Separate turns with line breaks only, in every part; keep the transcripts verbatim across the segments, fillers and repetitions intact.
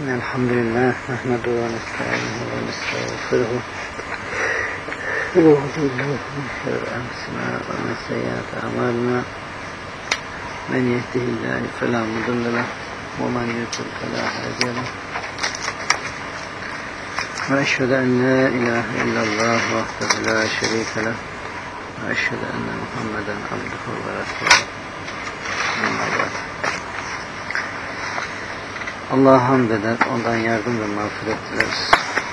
Elhamdülillah, nehmedu ve nesta'inu ve nestağfiruhu ve na'udzu billahi min şerri enfusina ve min seyyiati a'malina. Men yehdihillahu fela mudille lehu ve men yudlil fela hadiye lehu. Ve eşhedü en la ilahe illallah vahdehu la şerike lehu ve eşhedü enne Muhammeden abduhu ve resuluhu. Amma ba'd. Allah'a hamd eder, ondan yardım ve mağfiret dileriz.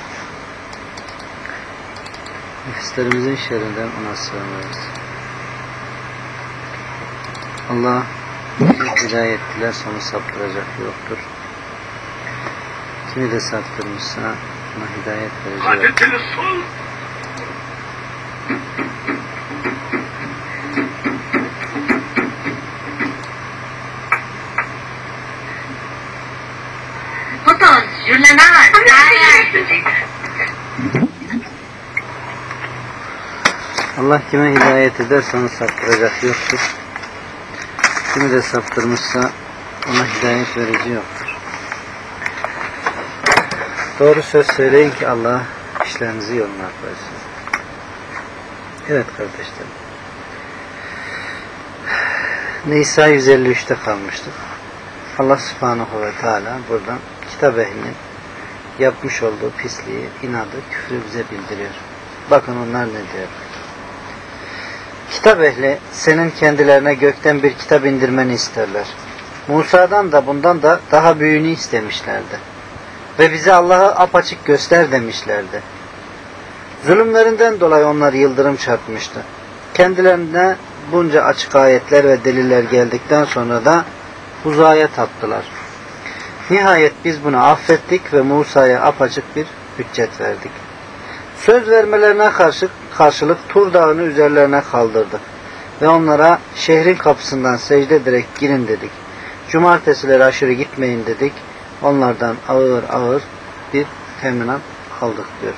Nefislerimizin şerrinden ona sığınırız. Allah kim hidayet dilerse onu saptıracak yoktur. Kimi de saptırmışsa ona hidayet verecek yoktur. Allah kime hidayet ederse onu saptıracak yoktur. Kimi de saptırmışsa ona hidayet verici yoktur. Doğru söz söyleyin ki Allah işlerinizi yoluna koysun. Evet kardeşlerim. Nisa yüz elli üçte kalmıştık. Allah subhanahu ve teala buradan kitap ehlinin yapmış olduğu pisliği, inadı, küfrü bize bildiriyor. Bakın onlar ne diyor. Kitap ehli senin kendilerine gökten bir kitap indirmeni isterler. Musa'dan da bundan da daha büyüğünü istemişlerdi. Ve bize Allah'ı apaçık göster demişlerdi. Zulümlerinden dolayı onlar yıldırım çarpmıştı. Kendilerine bunca açık ayetler ve deliller geldikten sonra da buzağıya taptılar. Nihayet biz bunu affettik ve Musa'ya apaçık bir hüccet verdik. Söz vermelerine karşı, karşılık Tur Dağı'nı üzerlerine kaldırdık. Ve onlara şehrin kapısından secde ederek girin dedik. Cumartesileri aşırı gitmeyin dedik. Onlardan ağır ağır bir teminat aldık diyor.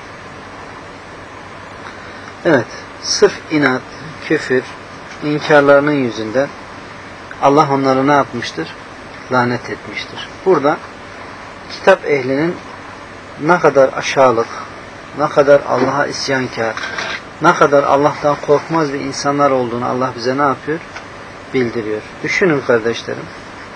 Evet, sırf inat, küfür, inkarlarının yüzünden Allah onları ne yapmıştır? Lanet etmiştir. Burada kitap ehlinin ne kadar aşağılık, ne kadar Allah'a isyankar, ne kadar Allah'tan korkmaz bir insanlar olduğunu Allah bize ne yapıyor? Bildiriyor. Düşünün kardeşlerim.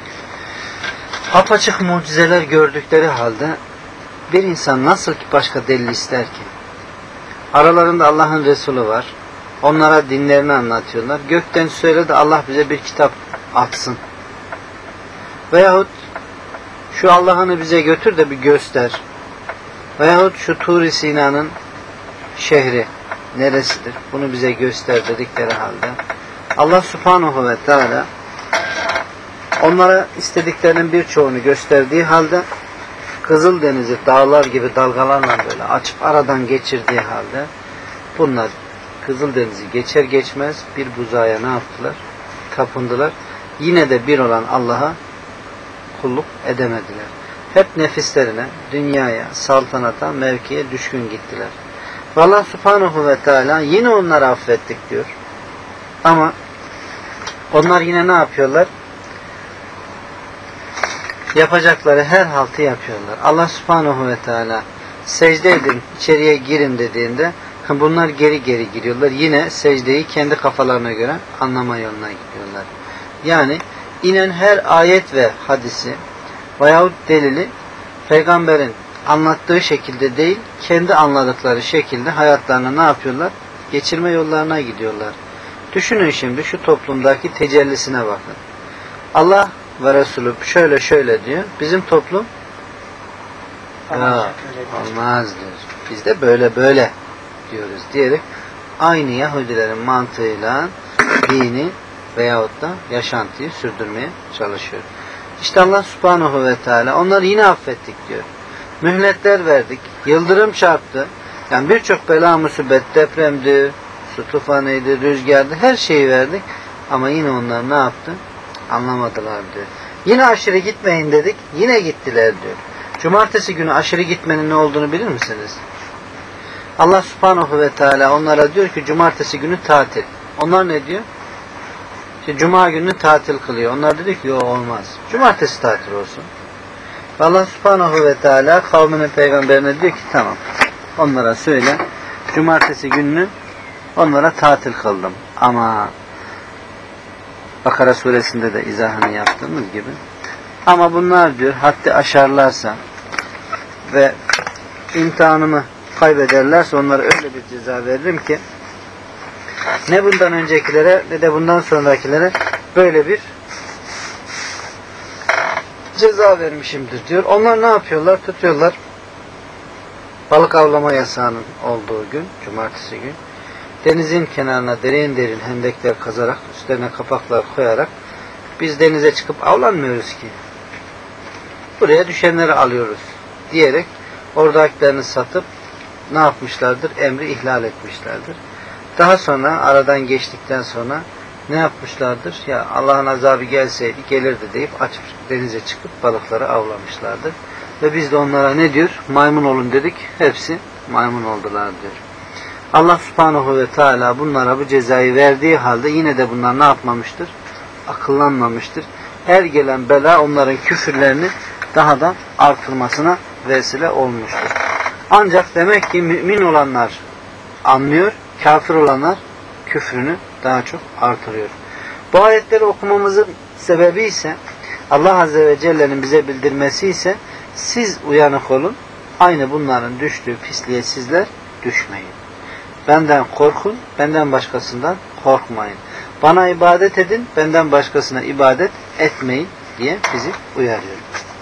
Apaçık mucizeler gördükleri halde bir insan nasıl ki başka delil ister ki? Aralarında Allah'ın Resulü var. Onlara dinlerini anlatıyorlar. Gökten söyle de Allah bize bir kitap atsın. Veyahut şu Allah'ını bize götür de bir göster. Veyahut şu Tur-i Sina'nın şehri neresidir? Bunu bize göster dedikleri halde Allah subhanahu ve teala onlara istediklerinin birçoğunu gösterdiği halde Kızıldeniz'i dağlar gibi dalgalarla böyle açıp aradan geçirdiği halde bunlar Kızıldeniz'i geçer geçmez bir buzağa ne yaptılar? Tapındılar. Yine de bir olan Allah'a kulluk edemediler. Hep nefislerine, dünyaya, saltanata, mevkiye düşkün gittiler. Ve Allah subhanahu ve teala yine onları affettik diyor. Ama onlar yine ne yapıyorlar? Yapacakları her haltı yapıyorlar. Allah subhanahu ve teala secde edin, içeriye girin dediğinde bunlar geri geri giriyorlar. Yine secdeyi kendi kafalarına göre anlama yoluna gidiyorlar. Yani inen her ayet ve hadisi veyahut delili peygamberin anlattığı şekilde değil, kendi anladıkları şekilde hayatlarını ne yapıyorlar? Geçirme yollarına gidiyorlar. Düşünün şimdi şu toplumdaki tecellisine bakın. Allah ve Resulü şöyle şöyle diyor. Bizim toplum ya, olmaz diyor. Biz de böyle böyle diyoruz diyerek aynı Yahudilerin mantığıyla dini veyahut da yaşantıyı sürdürmeye çalışıyor. İşte Allah subhanahu ve teala onları yine affettik diyor. Mühletler verdik. Yıldırım çarptı. Yani birçok bela musibet, depremdi, su tufanıydı, rüzgardı. Her şeyi verdik. Ama yine onlar ne yaptı? Anlamadılar diyor. Yine aşırı gitmeyin dedik. Yine gittiler diyor. Cumartesi günü aşırı gitmenin ne olduğunu bilir misiniz? Allah subhanahu ve teala onlara diyor ki cumartesi günü tatil. Onlar ne diyor? İşte cuma günü tatil kılıyor. Onlar dedi ki yok olmaz. Cumartesi tatil olsun. Allah subhanahu ve teala kavminin peygamberine diyor ki tamam, onlara söyle, cumartesi gününü onlara tatil kıldım. Ama Bakara suresinde de izahını yaptığımız gibi, ama bunlar diyor haddi aşarlarsa ve imtihanımı kaybederlerse onlara öyle bir ceza veririm ki ne bundan öncekilere ne de bundan sonrakilere böyle bir ceza vermişimdir diyor. Onlar ne yapıyorlar? Tutuyorlar. Balık avlama yasağının olduğu gün, cumartesi gün, denizin kenarına derin derin hendekler kazarak, üstlerine kapaklar koyarak biz denize çıkıp avlanmıyoruz ki. Buraya düşenleri alıyoruz diyerek oradakilerini satıp ne yapmışlardır? Emri ihlal etmişlerdir. Daha sonra aradan geçtikten sonra ne yapmışlardır? Ya Allah'ın azabı gelseydi gelirdi deyip açıp denize çıkıp balıkları avlamışlardır. Ve biz de onlara ne diyor? Maymun olun dedik. Hepsi maymun oldular diyor. Allah subhanahu ve teala bunlara bu cezayı verdiği halde yine de bunlar ne yapmamıştır? Akıllanmamıştır. Her gelen bela onların küfürlerini daha da artırmasına vesile olmuştur. Ancak demek ki mümin olanlar anlıyor, kafir olanlar küfrünü daha çok artırıyor. Bu ayetleri okumamızın sebebi ise Allah Azze ve Celle'nin bize bildirmesi ise siz uyanık olun, aynı bunların düştüğü pisliğe sizler düşmeyin. Benden korkun, benden başkasından korkmayın. Bana ibadet edin, benden başkasına ibadet etmeyin diye bizi uyarıyor.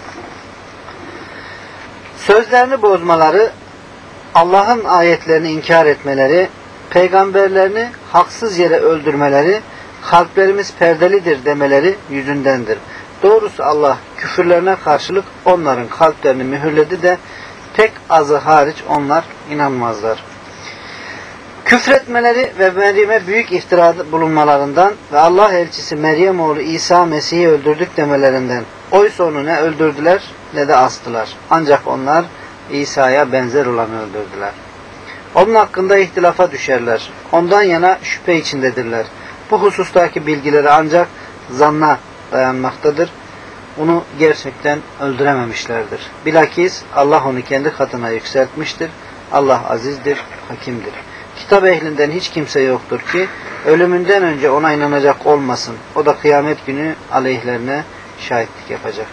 Sözlerini bozmaları, Allah'ın ayetlerini inkar etmeleri, peygamberlerini haksız yere öldürmeleri, kalplerimiz perdelidir demeleri yüzündendir. Doğrusu Allah küfürlerine karşılık onların kalplerini mühürledi de pek azı hariç onlar inanmazlar. Küfretmeleri ve Meryem'e büyük iftirada bulunmalarından ve Allah elçisi Meryem oğlu İsa Mesih'i öldürdük demelerinden. Oysa onu ne öldürdüler ne de astılar. Ancak onlar İsa'ya benzer olanı öldürdüler. Onun hakkında ihtilafa düşerler. Ondan yana şüphe içindedirler. Bu husustaki bilgileri ancak zanna dayanmaktadır. Onu gerçekten öldürememişlerdir. Bilakis Allah onu kendi katına yükseltmiştir. Allah azizdir, hakimdir. Kitap ehlinden hiç kimse yoktur ki ölümünden önce ona inanacak olmasın. O da kıyamet günü aleyhlerine şahitlik yapacak.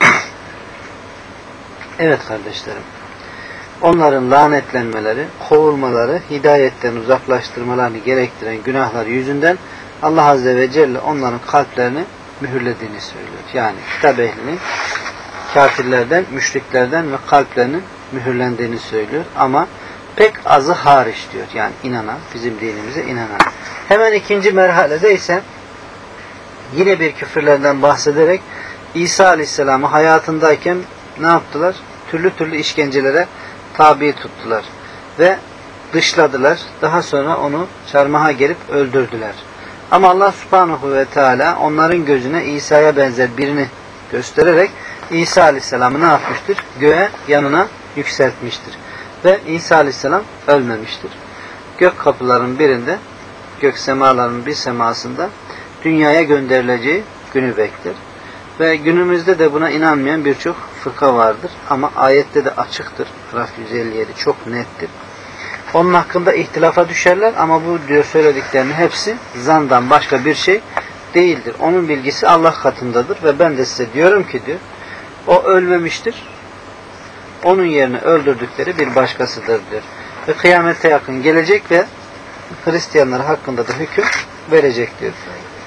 Evet kardeşlerim. Onların lanetlenmeleri, kovulmaları, hidayetten uzaklaştırmalarını gerektiren günahlar yüzünden Allah Azze ve Celle onların kalplerini mühürlediğini söylüyor. Yani kitap ehlinin kafirlerden, müşriklerden ve kalplerinin mühürlendiğini söylüyor. Ama pek azı hariç diyor. Yani inanan, bizim dinimize inanan. Hemen ikinci merhalede ise yine bir küfürlerden bahsederek İsa Aleyhisselam'ı hayatındayken ne yaptılar? Türlü türlü işkencelere tabi tuttular. Ve dışladılar. Daha sonra onu çarmıha gerip öldürdüler. Ama Allah Subhanahu ve Teala onların gözüne İsa'ya benzer birini göstererek İsa Aleyhisselam'ı ne yapmıştır? Göğe yanına yükseltmiştir. Ve İsa Aleyhisselam ölmemiştir. Gök kapılarının birinde, gök semalarının bir semasında dünyaya gönderileceği günü bekler. Ve günümüzde de buna inanmayan birçok fırka vardır. Ama ayette de açıktır. Raf yüz elli yedi çok nettir. Onun hakkında ihtilafa düşerler ama bu diyor söylediklerinin hepsi zandan başka bir şey değildir. Onun bilgisi Allah katındadır ve ben de size diyorum ki diyor, o ölmemiştir. Onun yerine öldürdükleri bir başkasıdır diyor. Ve kıyamete yakın gelecek ve Hristiyanlar hakkında da hüküm verecek diyor.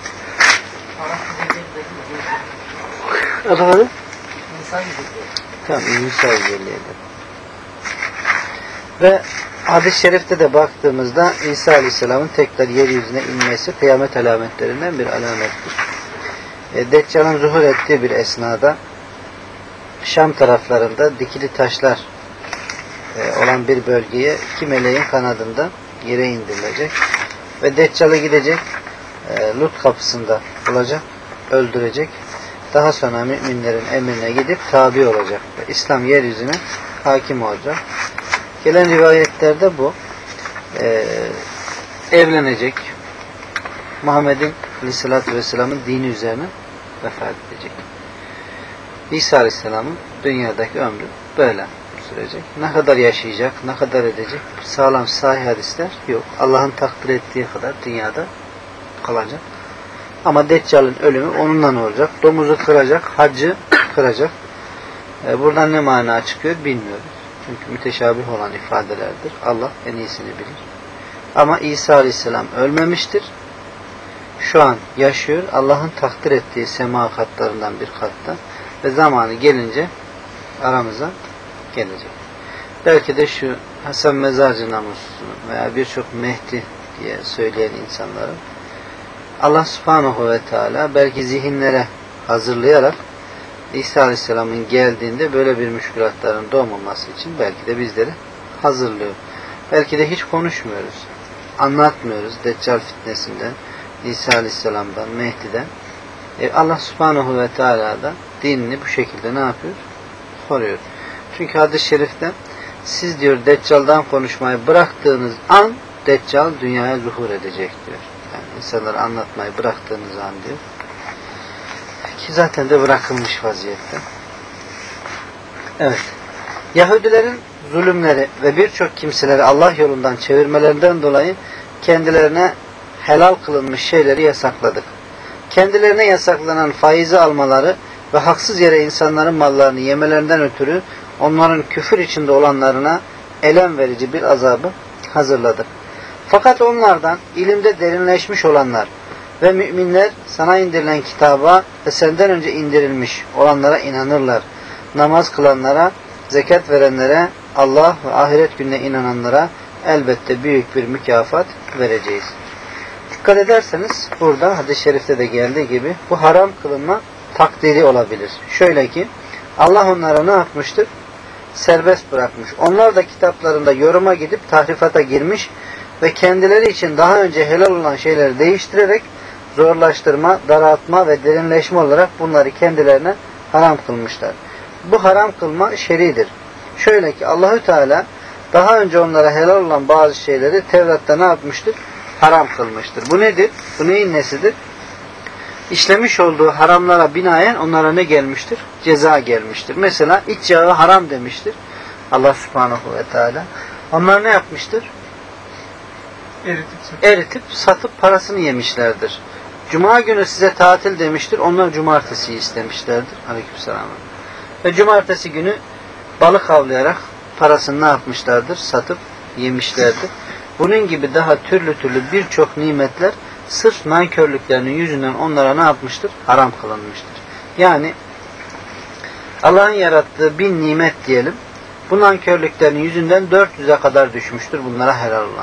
Anlamadım? Tamam, İsa yüz elli yedi. Ve hadis-i şerifte de baktığımızda İsa Aleyhisselam'ın tekrar yeryüzüne inmesi kıyamet alametlerinden bir alamettir. E, Deccal'ın zuhur ettiği bir esnada Şam taraflarında dikili taşlar e, olan bir bölgeye iki meleğin kanadında yere indirilecek ve Deccal'ı gidecek e, Lut kapısında bulacak, öldürecek. Daha sonra müminlerin emrine gidip tabi olacak. Ve İslam yeryüzüne hakim olacak. Gelen rivayetlerde bu. Ee, evlenecek. Muhammed'in Aleyhisselatü Vesselam'ın dini üzerine vefat edecek. İsa Aleyhisselam'ın Dünyadaki ömrü böyle sürecek. Ne kadar yaşayacak, ne kadar edecek? Sağlam sahih hadisler yok. Allah'ın takdir ettiği kadar dünyada kalacak. Ama Deccal'ın ölümü onunla olacak. Domuzu kıracak, haccı kıracak. E, buradan ne mana çıkıyor bilmiyoruz. Çünkü müteşabih olan ifadelerdir. Allah en iyisini bilir. Ama İsa Aleyhisselam ölmemiştir. Şu an yaşıyor. Allah'ın takdir ettiği sema katlarından bir katta. Ve zamanı gelince aramıza gelecek. Belki de şu Hasan Mezarcı namusunu veya birçok Mehdi diye söyleyen insanların Allah Subhanahu ve Teala belki zihinlere hazırlayarak İsa Aleyhisselam'ın geldiğinde böyle bir müşkülatların doğmaması için belki de bizleri hazırlıyor. Belki de hiç konuşmuyoruz. Anlatmıyoruz Deccal fitnesinden, İsa Aleyhisselam'dan, Mehdi'den. E Allah Subhanahu ve Teala da dinini bu şekilde ne yapıyor? Koruyor. Çünkü hadis-i şerifte siz diyor Deccal'dan konuşmayı bıraktığınız an Deccal dünyaya zuhur edecek diyor. Yani insanlara anlatmayı bıraktığınız an diyor. Ki zaten de bırakılmış vaziyette. Evet. Yahudilerin zulümleri ve birçok kimseleri Allah yolundan çevirmelerinden dolayı kendilerine helal kılınmış şeyleri yasakladık. Kendilerine yasaklanan faizi almaları ve haksız yere insanların mallarını yemelerinden ötürü onların küfür içinde olanlarına elem verici bir azabı hazırladık. Fakat onlardan ilimde derinleşmiş olanlar ve müminler sana indirilen kitaba ve senden önce indirilmiş olanlara inanırlar. Namaz kılanlara, zekat verenlere, Allah ve ahiret gününe inananlara elbette büyük bir mükafat vereceğiz. Dikkat ederseniz burada hadis-i şerifte de geldiği gibi bu haram kılınma takdiri olabilir. Şöyle ki Allah onlara ne yapmıştır? Serbest bırakmış. Onlar da kitaplarında yoruma gidip tahrifata girmiş ve kendileri için daha önce helal olan şeyleri değiştirerek zorlaştırma, daraltma ve derinleşme olarak bunları kendilerine haram kılmışlar. Bu haram kılma şer'idir. Şöyle ki Allahü Teala daha önce onlara helal olan bazı şeyleri Tevrat'ta ne yapmıştır? Haram kılmıştır. Bu nedir? Bu neyin nesidir? İşlemiş olduğu haramlara binaen onlara ne gelmiştir? Ceza gelmiştir. Mesela iç yağı haram demiştir Allah Subhanahu ve Teala. Onlar ne yapmıştır?
Eritip,
Eritip satıp parasını yemişlerdir. Cuma günü size tatil demiştir. Onlar cumartesi istemişlerdir. Aleykümselam. Ve cumartesi günü balık avlayarak parasını ne yapmışlardır? Satıp yemişlerdir. Bunun gibi daha türlü türlü birçok nimetler sırf nankörlüklerinin yüzünden onlara ne yapmıştır? Haram kılınmıştır. Yani Allah'ın yarattığı bin nimet diyelim. Bu nankörlüklerinin yüzünden dört yüze kadar düşmüştür bunlara helal olan.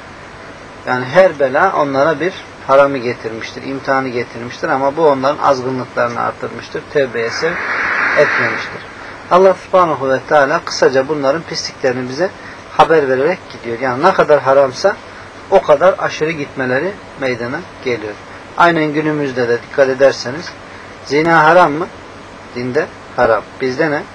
Yani her bela onlara bir haramı getirmiştir, imtihanı getirmiştir ama bu onların azgınlıklarını artırmıştır, tevbeye sevk etmemiştir. Allah Subhanahu ve Teala kısaca bunların pisliklerini bize haber vererek gidiyor. Yani ne kadar haramsa o kadar aşırı gitmeleri meydana geliyor. Aynen günümüzde de dikkat ederseniz zina haram mı? Dinde haram. Bizde ne?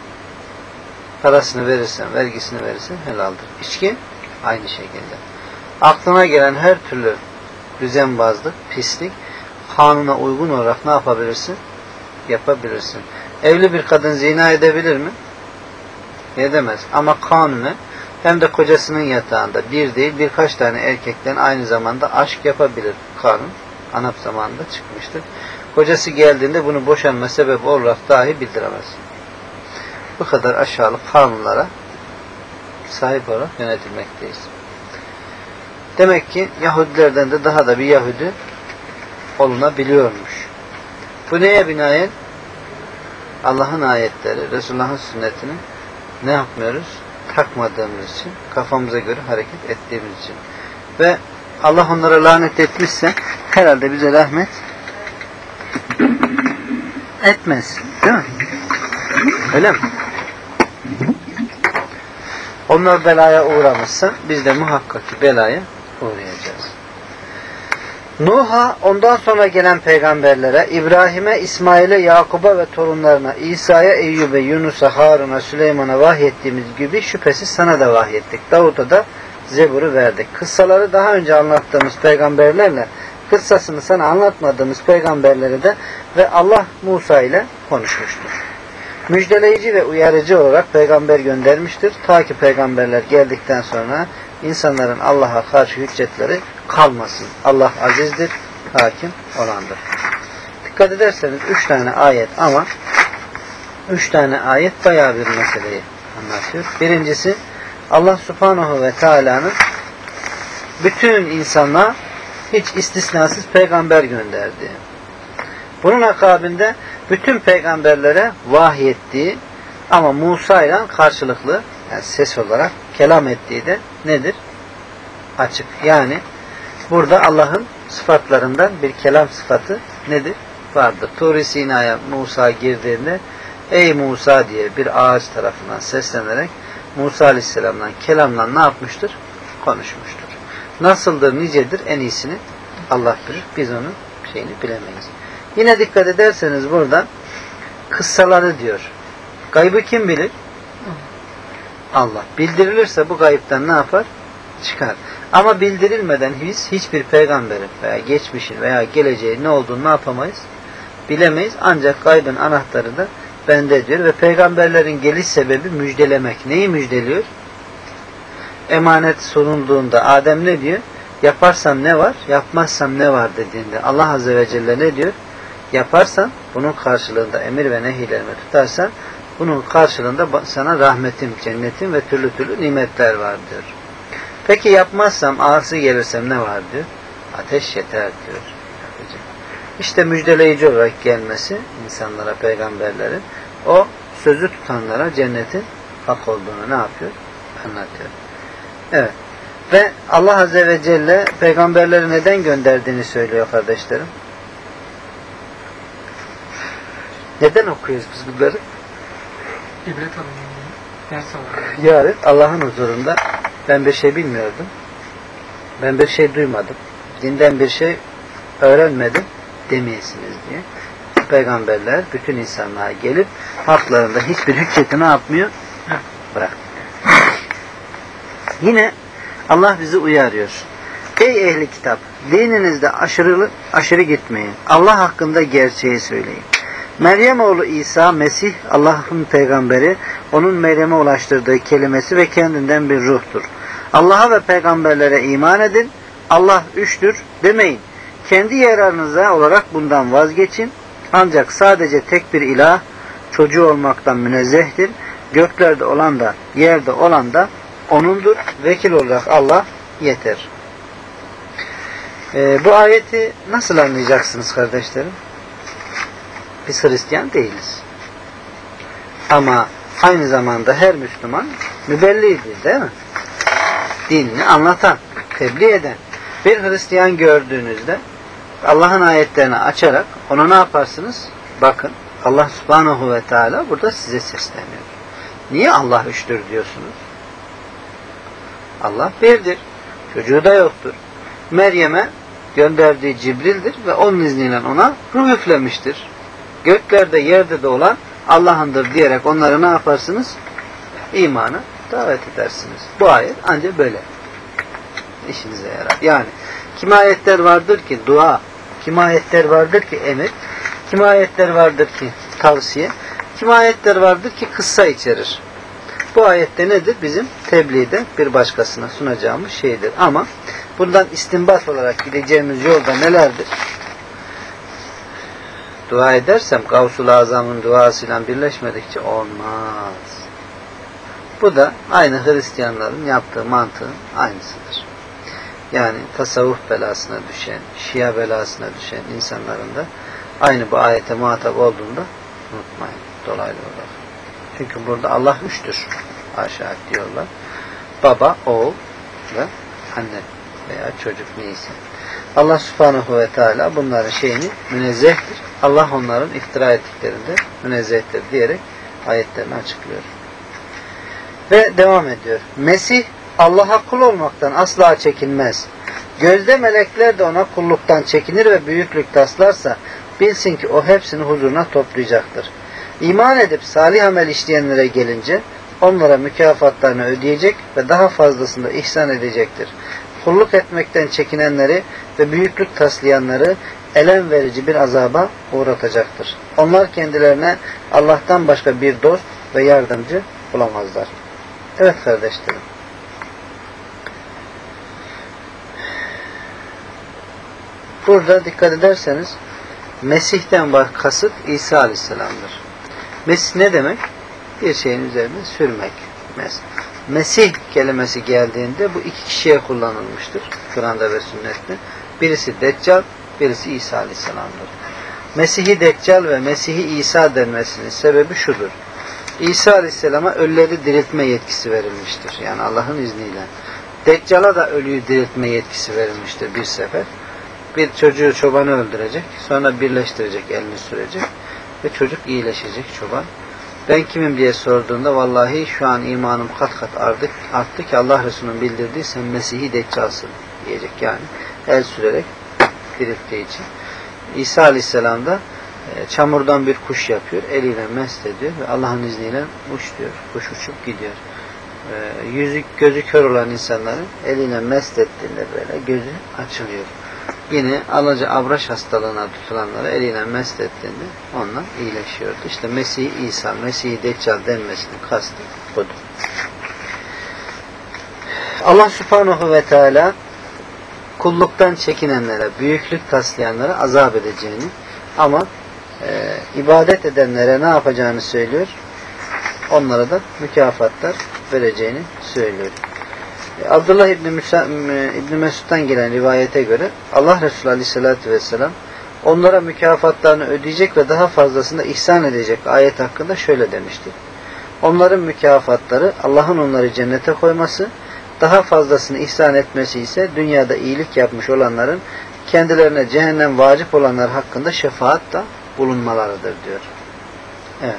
Parasını verirsen, vergisini verirsen helaldir. İçki aynı şekilde. Aklına gelen her türlü düzenbazlık, pislik kanuna uygun olarak ne yapabilirsin? Yapabilirsin. Evli bir kadın zina edebilir mi? Edemez. Ama kanuna hem de kocasının yatağında bir değil birkaç tane erkekten aynı zamanda aşk yapabilir. Kanun Anap zamanında çıkmıştır. Kocası geldiğinde bunu boşanma sebebi olarak dahi bildiremez. Bu kadar aşağılık kanunlara sahip olarak yönetilmekteyiz. Demek ki Yahudilerden de daha da bir Yahudi olunabiliyormuş. Bu neye binaen? Allah'ın ayetleri, Resulullah'ın sünnetini ne yapmıyoruz? Takmadığımız için, kafamıza göre hareket ettiğimiz için. Ve Allah onlara lanet etmişse herhalde bize rahmet etmez. Değil mi? Öyle mi? Onlar belaya uğramışsa biz de muhakkak ki belaya uğrayacağız. Nuh'a, ondan sonra gelen peygamberlere, İbrahim'e, İsmail'e, Yakub'a ve torunlarına, İsa'ya, Eyyub'e, Yunus'a, Harun'a, Süleyman'a vahyettiğimiz gibi şüphesiz sana da vahyettik. Davud'a da Zebur'u verdik. Kıssaları daha önce anlattığımız peygamberlerle, kıssasını sana anlatmadığımız peygamberleri de ve Allah Musa ile konuşmuştur. müjdeleyici ve uyarıcı olarak peygamber göndermiştir. Ta ki peygamberler geldikten sonra insanların Allah'a karşı hüccetleri kalmasın. Allah azizdir, hakim olandır. Dikkat ederseniz üç tane ayet ama üç tane ayet bayağı bir meseleyi anlatıyor. Birincisi Allah Subhanahu ve Teala'nın bütün insanlığa hiç istisnasız peygamber gönderdiği. Bunun akabinde bütün peygamberlere vahyettiği ama Musa ile karşılıklı yani ses olarak kelam ettiği de nedir? Açık. Yani burada Allah'ın sıfatlarından bir kelam sıfatı nedir? Vardır. Tur-i Sina'ya Musa girdiğinde ey Musa diye bir ağaç tarafından seslenerek Musa Aleyhisselam'dan kelamla ne yapmıştır? Konuşmuştur. Nasıldır, nicedir en iyisini Allah bilir. Biz onun şeyini bilemeyiz. Yine dikkat ederseniz burada kıssaları diyor. Gaybı kim bilir? Allah. Bildirilirse bu gayipten ne yapar? Çıkar. Ama bildirilmeden biz hiçbir peygamberin veya geçmişin veya geleceğin ne olduğunu ne yapamayız? Bilemeyiz. Ancak gaybın anahtarı da bende diyor ve peygamberlerin geliş sebebi müjdelemek. Neyi müjdeliyor? Emanet sorulduğunda Adem ne diyor? Yaparsam ne var? Yapmazsam ne var dediğinde Allah Azze ve Celle ne diyor? Yaparsan bunun karşılığında emir ve nehilerimi tutarsan bunun karşılığında sana rahmetim, cennetim ve türlü türlü nimetler var diyor. Peki yapmazsam, ağası gelirsem ne var diyor? Ateş yeter diyor. İşte müjdeleyici olarak gelmesi insanlara, peygamberlerin o sözü tutanlara cennetin hak olduğunu ne yapıyor? Anlatıyor. Evet. Ve Allah Azze ve Celle peygamberleri neden gönderdiğini söylüyor kardeşlerim. Neden okuyoruz biz bunları?
İbret alalım. Ders alalım.
Yarın Allah'ın huzurunda ben bir şey bilmiyordum. Ben bir şey duymadım. Dinden bir şey öğrenmedim demeyesiniz diye. Peygamberler bütün insanlığa gelip haklarında hiçbir hücceti ne yapmıyor? Bırak. Yine Allah bizi uyarıyor. Ey ehli kitap! Dininizde aşırı, aşırı gitmeyin. Allah hakkında gerçeği söyleyin. Meryem oğlu İsa, Mesih, Allah'ın peygamberi, onun Meryem'e ulaştırdığı kelimesi ve kendinden bir ruhtur. Allah'a ve peygamberlere iman edin. Allah üçtür demeyin. Kendi yararınıza olarak bundan vazgeçin. Ancak sadece tek bir ilah, çocuğu olmaktan münezzehtir. Göklerde olan da, yerde olan da O'nundur. Vekil olarak Allah yeter. Ee, bu ayeti nasıl anlayacaksınız kardeşlerim? Biz Hristiyan değiliz. Ama aynı zamanda her Müslüman mübelliğidir değil mi? Dinini anlatan, tebliğ eden. Bir Hristiyan gördüğünüzde Allah'ın ayetlerini açarak ona ne yaparsınız? Bakın Allah Subhanahu ve Teala burada size sesleniyor. Niye Allah üçtür diyorsunuz? Allah birdir. Çocuğu da yoktur. Meryem'e gönderdiği Cibril'dir ve onun izniyle ona ruh üflemiştir. Göklerde yerde de olan Allah'ındır diyerek onları ne yaparsınız? İmana davet edersiniz. Bu ayet ancak böyle işinize yarar. Yani kimi ayetler vardır ki dua, kimi ayetler vardır ki emir, kimi ayetler vardır ki tavsiye, kimi ayetler vardır ki kıssa içerir. Bu ayette nedir? Bizim tebliğde bir başkasına sunacağımız şeydir. Ama bundan istinbat olarak gideceğimiz yolda nelerdir? Dua edersem Gavsul Azam'ın duasıyla birleşmedikçe olmaz. Bu da aynı Hristiyanların yaptığı mantığın aynısıdır. Yani tasavvuf belasına düşen, Şia belasına düşen insanların da aynı bu ayete muhatap olduğunda unutmayın dolaylı olarak. Çünkü burada Allah üçtür. Aşağı diyorlar. Baba, oğul ve anne veya çocuk neyse. Allah Subhanahu ve Teala bunların şeyini münezzehtir. Allah onların iftira ettiklerinde münezzehtir diyerek ayetlerini açıklıyor. Ve devam ediyor. Mesih Allah'a kul olmaktan asla çekinmez. Gözde melekler de ona kulluktan çekinir ve büyüklük taslarsa bilsin ki o hepsini huzuruna toplayacaktır. İman edip salih amel işleyenlere gelince onlara mükafatlarını ödeyecek ve daha fazlasını da ihsan edecektir. Kulluk etmekten çekinenleri ve büyüklük taslayanları elem verici bir azaba uğratacaktır. Onlar kendilerine Allah'tan başka bir dost ve yardımcı bulamazlar. Evet kardeşlerim. Burada dikkat ederseniz Mesih'ten var kasıt İsa Aleyhisselam'dır. Mesih ne demek? Bir şeyin üzerine sürmek. Mesih kelimesi geldiğinde bu iki kişiye kullanılmıştır. Kur'an'da ve sünnette. Birisi Deccal, birisi İsa Aleyhisselam'dır. Mesih-i Deccal ve Mesih-i İsa denmesinin sebebi şudur. İsa Aleyhisselam'a ölüleri diriltme yetkisi verilmiştir. Yani Allah'ın izniyle. Deccal'a da ölüyü diriltme yetkisi verilmiştir bir sefer. Bir çocuğu çobanı öldürecek. Sonra birleştirecek, elini sürecek. Ve çocuk iyileşecek çoban. Ben kimim diye sorduğunda vallahi şu an imanım kat kat arttı, arttı ki Allah Resulü'nün bildirdiği sen Mesih-i Deccal'sın diyecek yani. El sürerek dirilttiği için. İsa Aleyhisselam da e, çamurdan bir kuş yapıyor. Eliyle mest ediyor ve Allah'ın izniyle uç diyor. Kuş uçup gidiyor. E, yüzü gözü kör olan insanların eliyle mest ettiğinde böyle gözü açılıyor. Yine alaca abraş hastalığına tutulanlara eliyle mest ettiğinde onlar iyileşiyordu. İşte Mesih İsa, Mesih Deccal denmesinin kastı budur. Allah Subhanahu ve Teala kulluktan çekinenlere, büyüklük taslayanlara azap edeceğini ama e, ibadet edenlere ne yapacağını söylüyor. Onlara da mükafatlar vereceğini söylüyor. Abdullah İbni, Müsa, İbni Mesud'dan gelen rivayete göre Allah Resulü Aleyhisselatü Vesselam onlara mükafatlarını ödeyecek ve daha fazlasını ihsan edecek ayet hakkında şöyle demiştir. Onların mükafatları Allah'ın onları cennete koyması, daha fazlasını ihsan etmesi ise dünyada iyilik yapmış olanların kendilerine cehennem vacip olanlar hakkında şefaat da bulunmalarıdır diyor. Evet.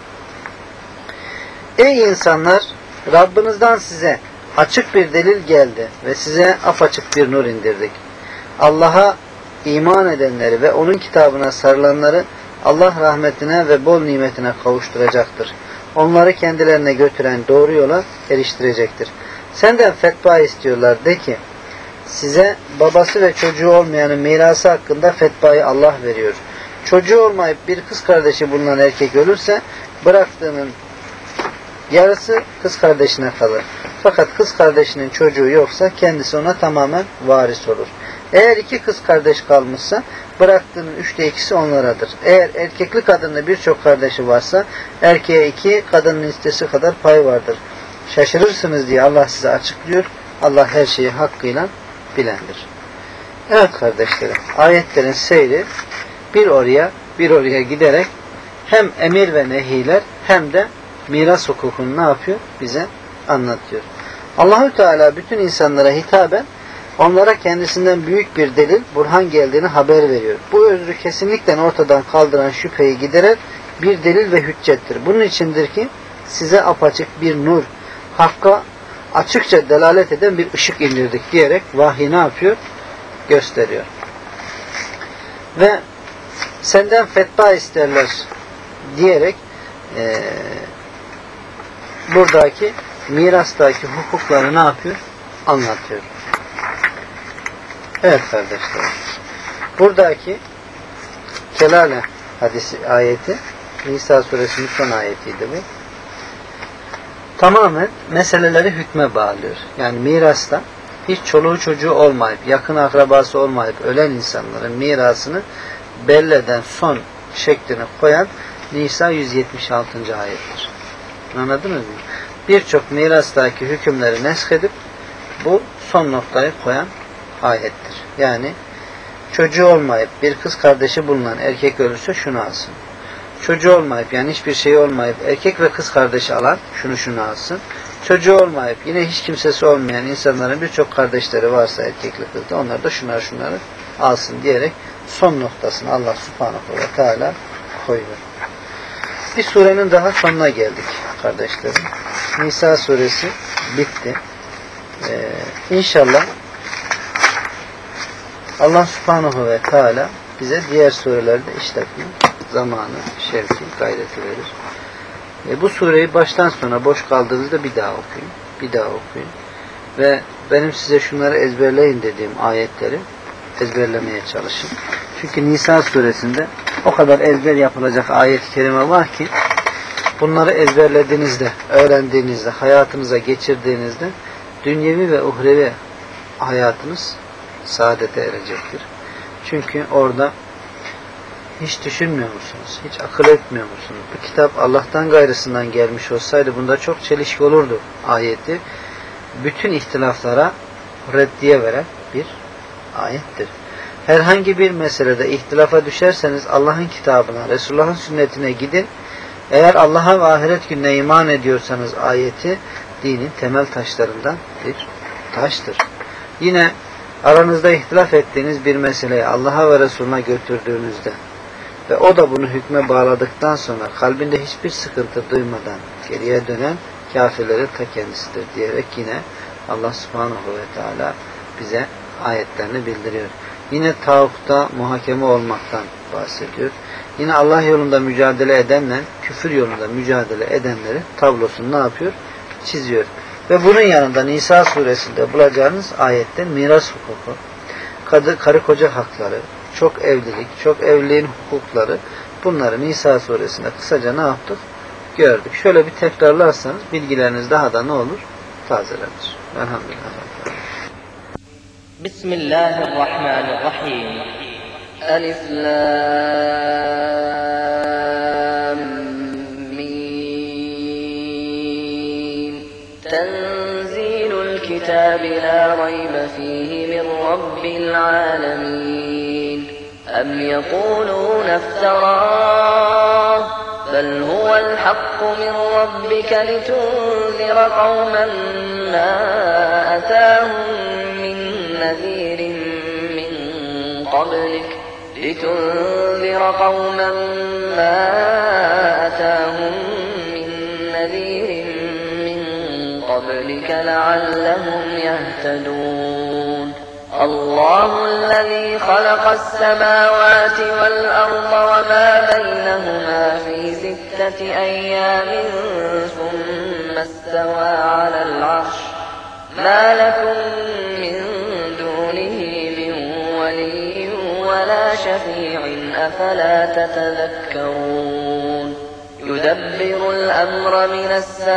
Ey insanlar! Rabbinizden size açık bir delil geldi ve size apaçık bir nur indirdik. Allah'a iman edenleri ve onun kitabına sarılanları Allah rahmetine ve bol nimetine kavuşturacaktır. Onları kendilerine götüren doğru yola eriştirecektir. Senden fetva istiyorlar. De ki, size babası ve çocuğu olmayanın mirası hakkında fetvayı Allah veriyor. Çocuğu olmayıp bir kız kardeşi bulunan erkek ölürse bıraktığının yarısı kız kardeşine kalır. Fakat kız kardeşinin çocuğu yoksa kendisi ona tamamen varis olur. Eğer iki kız kardeş kalmışsa bıraktığının üçte ikisi onlaradır. Eğer erkekli kadınlı birçok kardeşi varsa erkeğe iki, kadının listesi kadar pay vardır. Şaşırırsınız diye Allah size açıklıyor. Allah her şeyi hakkıyla bilendir. Evet kardeşlerim, ayetlerin seyri bir oraya bir oraya giderek hem emir ve nehiler hem de miras hukukunu ne yapıyor? Bize anlatıyor. Allahü Teala bütün insanlara hitaben onlara kendisinden büyük bir delil, burhan geldiğini haber veriyor. Bu özrü kesinlikle ortadan kaldıran şüpheyi giderer bir delil ve hüccettir. Bunun içindir ki size apaçık bir nur, hakka açıkça delalet eden bir ışık indirdik diyerek vahiy ne yapıyor? Gösteriyor. Ve senden fetva isterler diyerek e, buradaki mirastaki hukukları ne yapıyor? Anlatıyor. Evet kardeşler. Buradaki Kelale hadisi ayeti Nisa suresinin son ayetiydi bu. Tamamen meseleleri hükme bağlıyor. Yani mirasta hiç çoluğu çocuğu olmayıp, yakın akrabası olmayıp ölen insanların mirasını belleden son şeklini koyan Nisa yüz yetmiş altıncı ayettir. Anladınız mı? Birçok mirastaki hükümleri neshedip bu son noktayı koyan ayettir. Yani çocuğu olmayıp bir kız kardeşi bulunan erkek ölürse şunu alsın. Çocuğu olmayıp yani hiçbir şey olmayıp erkek ve kız kardeşi alan şunu şunu alsın. Çocuğu olmayıp yine hiç kimsesi olmayan insanların birçok kardeşleri varsa erkekli kızda onlar da şunları şunları alsın diyerek son noktasını Allah Subhanahu ve Teala koyuyor. Bir surenin daha sonuna geldik kardeşlerim. Nisa suresi bitti. Ee, İnşallah Allah Subhanahu ve Teala bize diğer surelerde işletme zamanı, şevki, gayreti verir. E, bu sureyi baştan sona boş kaldığınızda bir daha okuyun. Bir daha okuyun. Ve benim size şunları ezberleyin dediğim ayetleri ezberlemeye çalışın. Çünkü Nisa suresinde o kadar ezber yapılacak ayet-i kerime var ki bunları ezberlediğinizde, öğrendiğinizde, hayatınıza geçirdiğinizde dünyevi ve uhrevi hayatınız saadete erecektir. Çünkü orada hiç düşünmüyor musunuz? Hiç akıl etmiyor musunuz? Bu kitap Allah'tan gayrısından gelmiş olsaydı bunda çok çelişki olurdu ayeti. Bütün ihtilaflara reddiye veren bir ayettir. Herhangi bir meselede ihtilafa düşerseniz Allah'ın kitabına, Resulullah'ın sünnetine gidin. Eğer Allah'a ve ahiret gününe iman ediyorsanız ayeti dinin temel taşlarından bir taştır. Yine aranızda ihtilaf ettiğiniz bir meseleyi Allah'a ve Resulüne götürdüğünüzde ve o da bunu hükme bağladıktan sonra kalbinde hiçbir sıkıntı duymadan geriye dönen kafirlerin ta kendisidir diyerek yine Allah subhanahu ve teala bize ayetlerini bildiriyor. Yine tağutta muhakeme olmaktan bahsediyor. Yine Allah yolunda mücadele edenle küfür yolunda mücadele edenleri tablosunu ne yapıyor? Çiziyor. Ve bunun yanında Nisa suresinde bulacağınız ayette miras hukuku, kadı, karı koca hakları, çok evlilik, çok evliliğin hukukları, bunları Nisa suresinde kısaca ne yaptık? Gördük. Şöyle bir tekrarlarsanız bilgileriniz daha da ne olur? Tazelenir. Elhamdülillah.
Bismillahirrahmanirrahim. Elif Lam Mim. Tenzilul kitabi la raybe fihi min rabbil alemin. Em yekulun iftarah. بل هو الحق من ربك لتنذر قوما ما أتاهم من نذير من قبلك لتنذر قوما ما أتاهم من نذير من قبلك لعلهم يهتدون الله الذي خلق السماوات والأرض وما بينهما في ستة أيام ثم استوى على العرش ما لكم من دونه من ولي ولا شفيع أفلا تتذكرون يدبر الأمر من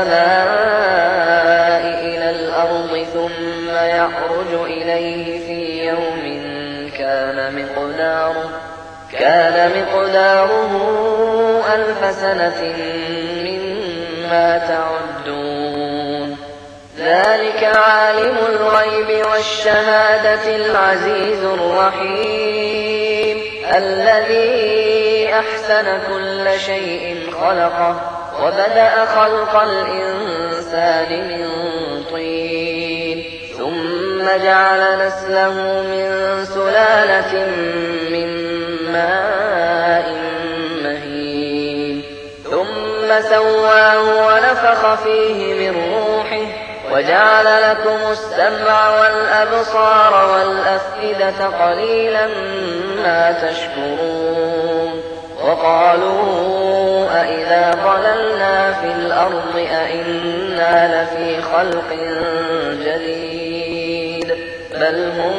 السماء إلى الأرض ثم يعرج إليه في يوم كان مقداره كان مقداره ألف سنة مما تعدون ذلك عالم الغيب والشهادة العزيز الرحيم الذي أحسن كل شيء خلقه وبدأ خلق الإنسان من طين ثم جعل نسله من سلالة من ماء مهين ثم سواه ونفخ فيه من روحه وجعل لكم السمع والأبصار والأفئدة قليلا ما تشكرون وقالوا أإذا ضللنا في الأرض أإنا لفي خلق جديد بل هم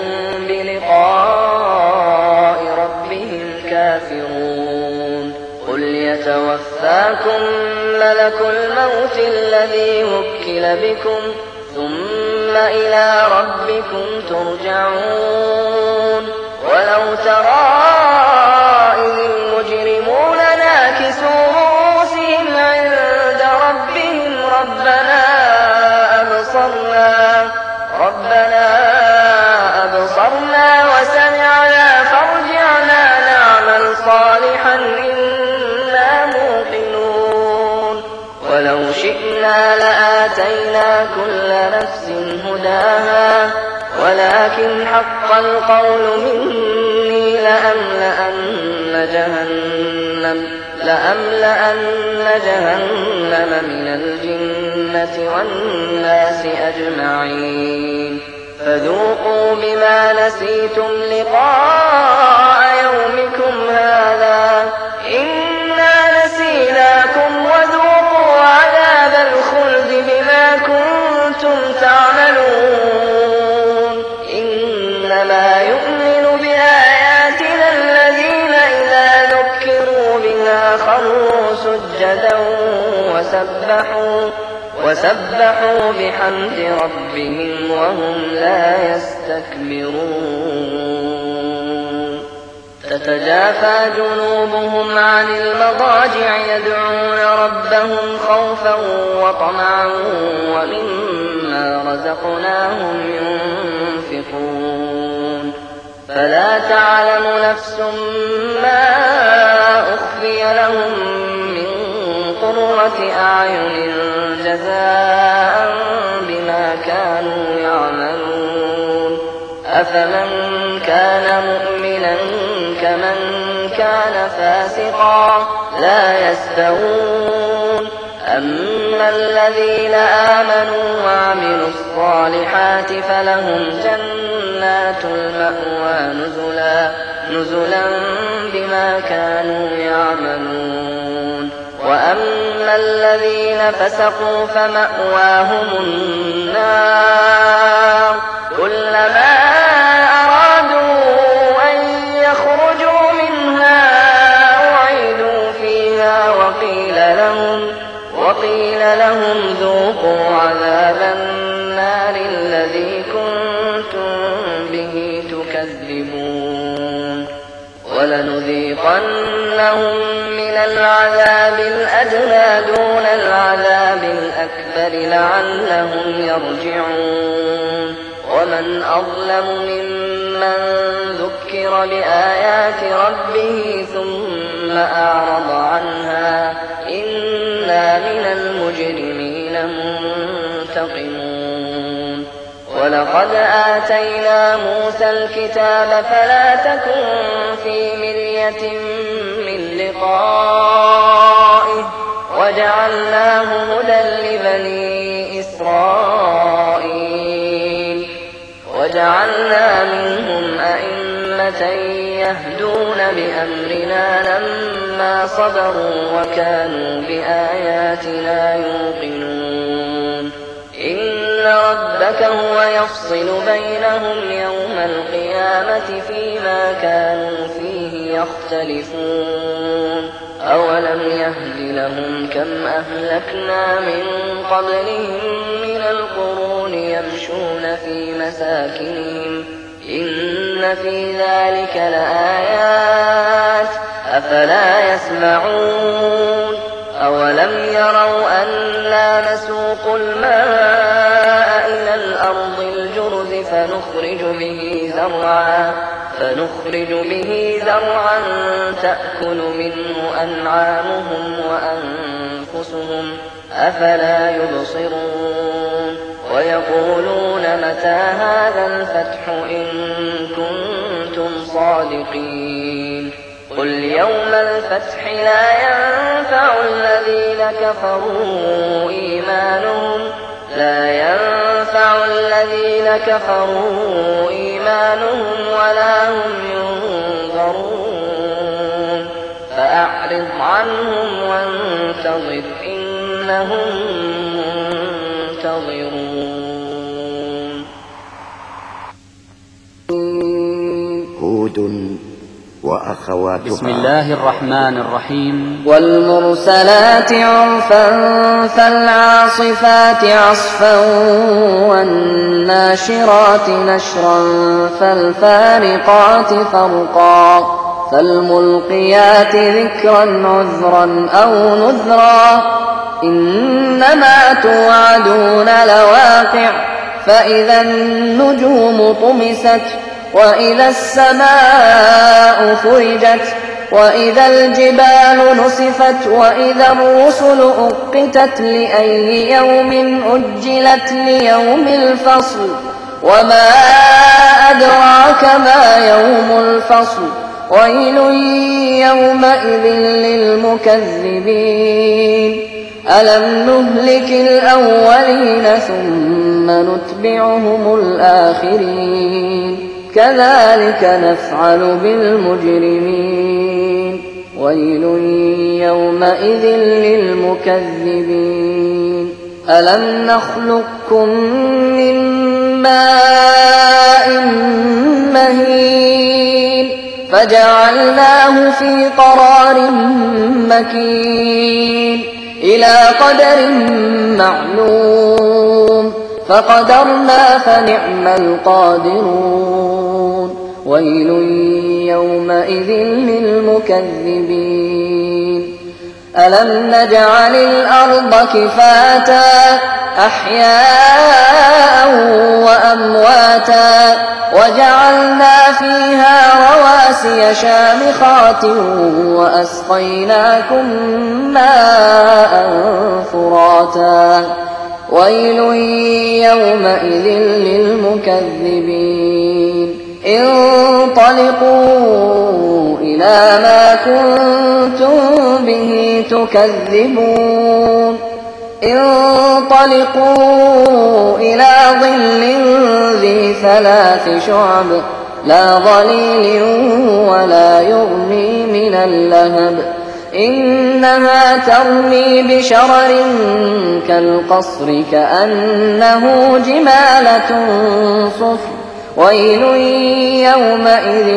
بلقاء ربهم كافرون قل يتوفاكم ملك الموت الذي وكل بكم ثم إلى ربكم ترجعون ولو ترى إذ المجرمون ناكسوا رؤوسهم عند ربهم ربنا أبصرنا ربنا أبصرنا وسمعنا فارجعنا نعمل صالحا إنا موقنون ولو شئنا لآتينا كل نفس هداها ولكن حق القول مني لأملأن جهنم لأملأن جهنم من الجنة والناس أجمعين فذوقوا بما نسيتم لقاء يومكم هذا إنا نسيناكم وذوقوا عذاب الخلد بما كنتم تعملون إنما يؤمن بآياتنا الذين سجدا وسبحوا, وسبحوا بحمد ربهم وهم لا يستكبرون تتجافى جنوبهم عن المضاجع يدعون ربهم خوفا وطمعا ومما رزقناهم ينفقون فلا تعلم نفس ما أخفي لهم من قرة أعين جزاء بما كانوا يعملون أفمن كان مؤمنا كمن كان فاسقا لا يستوون أما الذين آمنوا وعملوا الصالحات فلهم جنات المأوى نزلا, نزلا بما كانوا يعملون وأما الذين فسقوا فمأواهم النار كلما أرادوا أن يخرجوا منها أعيدوا فيها وقيل لهم, وقيل لهم ذوقوا عذاب النار الذي كنتم به تكذبون ولنذيقنهم من العذاب الأدنى دون العذاب الأكبر لعلهم يرجعون ومن أظلم ممن ذكر بآيات ربه ثم أعرض عنها إنا من المجرمين منتقمون ولقد آتينا موسى الكتاب فلا تكن في مرية من لقائه وجعلناه هدى لبني إسرائيل وجعلنا منهم أئمة يهدون بأمرنا لما صبروا وكانوا بآياتنا يوقنون إن ربك هو يفصل بينهم يوم القيامة فيما كانوا فيه يختلفون أولم يهد لهم كم أهلكنا من قبلهم من القرون يمشون في مساكنهم إن في ذلك لآيات أفلا يسمعون أولم يروا أنا نسوق الماء إلى الأرض الجرز فنخرج به زرعا فنخرج به زرعا تأكل منه أنعامهم وأنفسهم أفلا يبصرون ويقولون متى هذا الفتح إن كنتم صادقين قل يوم الفتح لا ينفع الذين كفروا إيمانهم لا ينفع الذين كفروا إيمانهم ولا هم ينظرون فأعرض عنهم وانتظر إنهم منتظرون.
هود وأخواتها.
بسم الله الرحمن الرحيم.
والمرسلات عرفا فالعاصفات عصفا والناشرات نشرا فالفارقات فرقا فالملقيات ذكرا عذرا أو نذرا إنما توعدون لواقع فإذا النجوم طمست وإذا السماء فرجت وإذا الجبال نسفت وإذا الرسل أقتت لأي يوم أجلت ليوم الفصل وما أدراك ما يوم الفصل ويل يومئذ للمكذبين ألم نهلك الأولين ثم نتبعهم الآخرين كذلك نفعل بالمجرمين ويل يومئذ للمكذبين ألم نخلقكم من ماء مهين فجعلناه في قرار مكين إلى قدر معلوم فقدرنا فنعم القادرون ويل يومئذ للمكذبين ألم نجعل الأرض كفاتا أحياء وأمواتا وجعلنا فيها رواسي شامخات وأسقيناكم ماء فراتا ويل يومئذ للمكذبين انطلقوا إلى ما كنتم به تكذبون انطلقوا إلى ظل ذي ثلاث شعب لا ظليل ولا يغني من اللهب إنها ترمي بشرر كالقصر كأنه جمالة صفر ويل يومئذ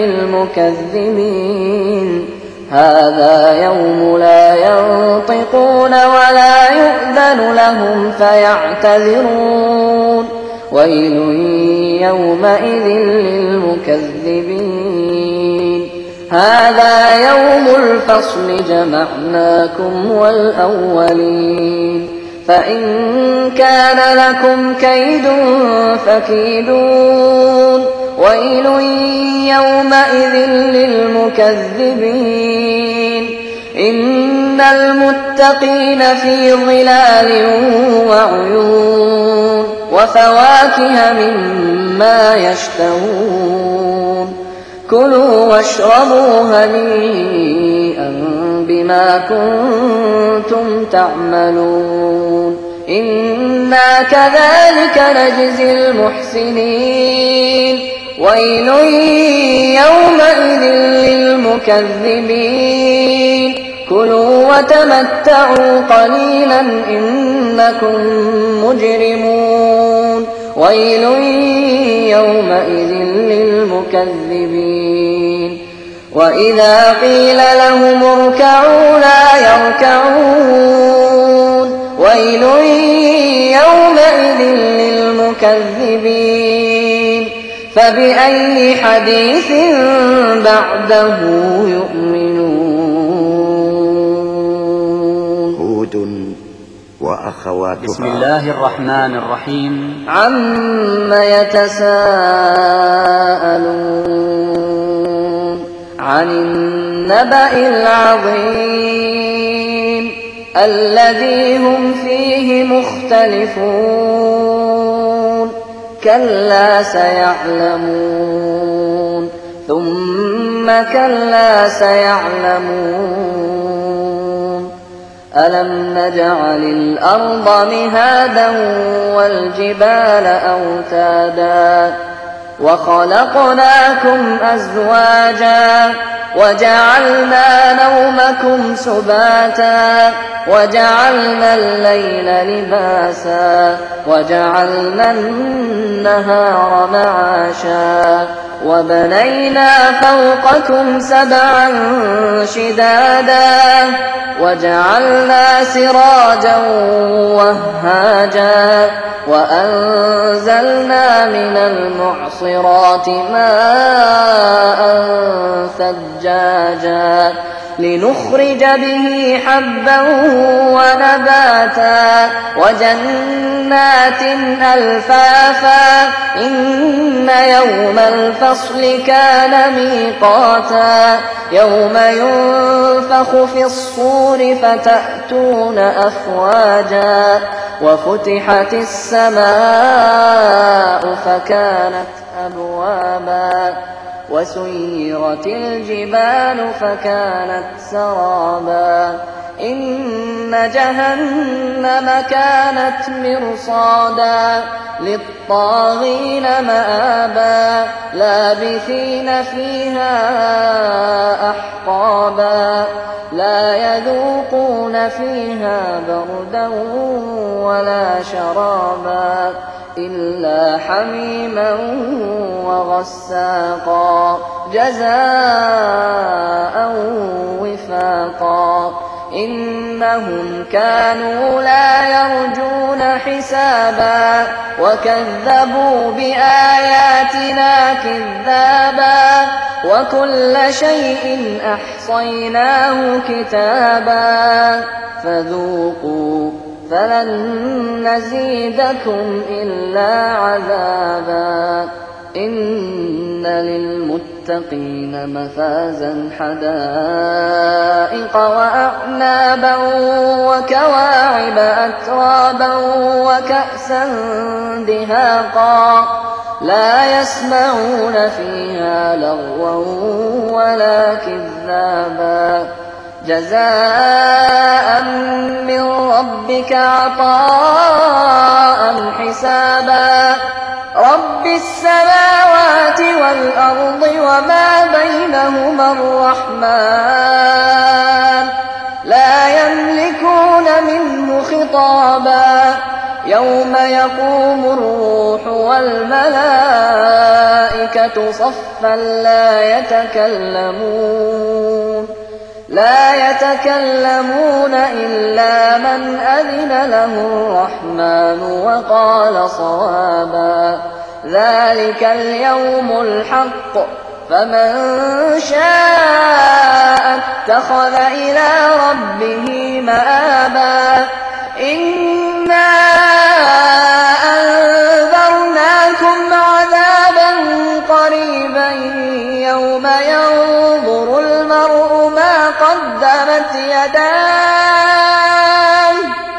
للمكذبين هذا يوم لا ينطقون ولا يؤذن لهم فيعتذرون ويل يومئذ للمكذبين هذا يوم الفصل جمعناكم والأولين فإن كان لكم كيد فكيدون ويل يومئذ للمكذبين إن المتقين في ظلال وعيون وفواكه مما يشتهون كلوا واشربوا هنيئا بما كنتم تعملون إنا كذلك نجزي المحسنين ويل يومئذ للمكذبين كلوا وتمتعوا قليلا إنكم مجرمون ويل يومئذ للمكذبين وإذا قيل لهم اركعوا لا يركعون ويل يومئذ للمكذبين فبأي حديث بعده يؤمنون
هود وأخواتها
بسم الله الرحمن الرحيم
عم يتساءلون عن النبأ العظيم الذي هم فيه مختلفون كلا سيعلمون ثم كلا سيعلمون ألم نجعل الأرض مهادا والجبال أوتادا وخلقناكم أزواجا وجعلنا نومكم سباتا وجعلنا الليل لباسا وجعلنا النهار معاشا وبنينا فوقكم سبعا شدادا وجعلنا سراجا وهاجا وأنزلنا من المعصرات ماء ثجاجا لنخرج به حبا ونباتا وجنات ألفافا إن يوم الفصل كان ميقاتا يوم ينفخ في الصور فتأتون أفواجا وفتحت السماء فكانت أبوابا وسيرت الجبال فكانت سرابا إن جهنم كانت مرصادا للطاغين مآبا لابثين فيها أحقابا لا يذوقون فيها بردا ولا شرابا إلا حميما وغساقا جزاء وفاقا إنهم كانوا لا يرجون حسابا وكذبوا بآياتنا كذابا وكل شيء أحصيناه كتابا فذوقوا فلن نزيدكم إلا عذابا إن للمتقين مفازا حدائق وأعنابا وكواعب أترابا وكأسا دهاقا لا يسمعون فيها لغوا ولا كذابا جزاء من ربك عطاء حسابا رب السماوات والأرض وما بينهما الرحمن لا يملكون منه خطابا يوم يقوم الروح والملائكة صفا لا يتكلمون لا يتكلمون إلا من أذن له الرحمن وقال صوابا ذلك اليوم الحق فمن شاء اتخذ إلى ربه مآبا إنا أنذرناكم عذابا قريبا يوم ينظر المرء ما قدمت يداه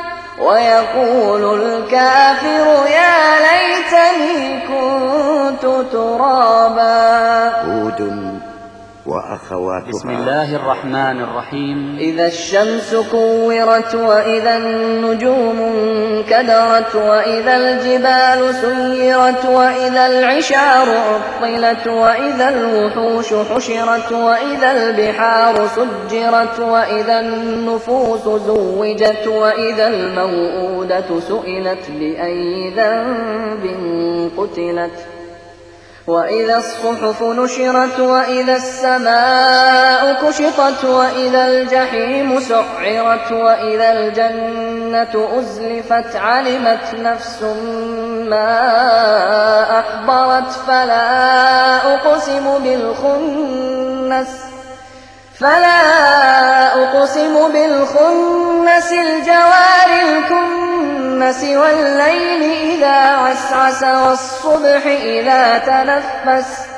ويقول الكافر يا ليتني كنت ترابا
هود وأخواتها.
بسم الله الرحمن الرحيم.
إذا الشمس كورت وإذا النجوم انكدرت وإذا الجبال سيرت وإذا العشار عطلت وإذا الوحوش حشرت وإذا البحار سجرت وإذا النفوس زوجت وإذا الموءودة سئلت بأي ذنب قتلت وإذا الصحف نشرت وإذا السماء كشطت وإذا الجحيم سعرت وإذا الجنة أزلفت علمت نفس ما أحضرت فلا أقسم بالخنس فلا أقسم بالخنس الجوار الكنس والليل إذا عسعس والصبح إذا تنفس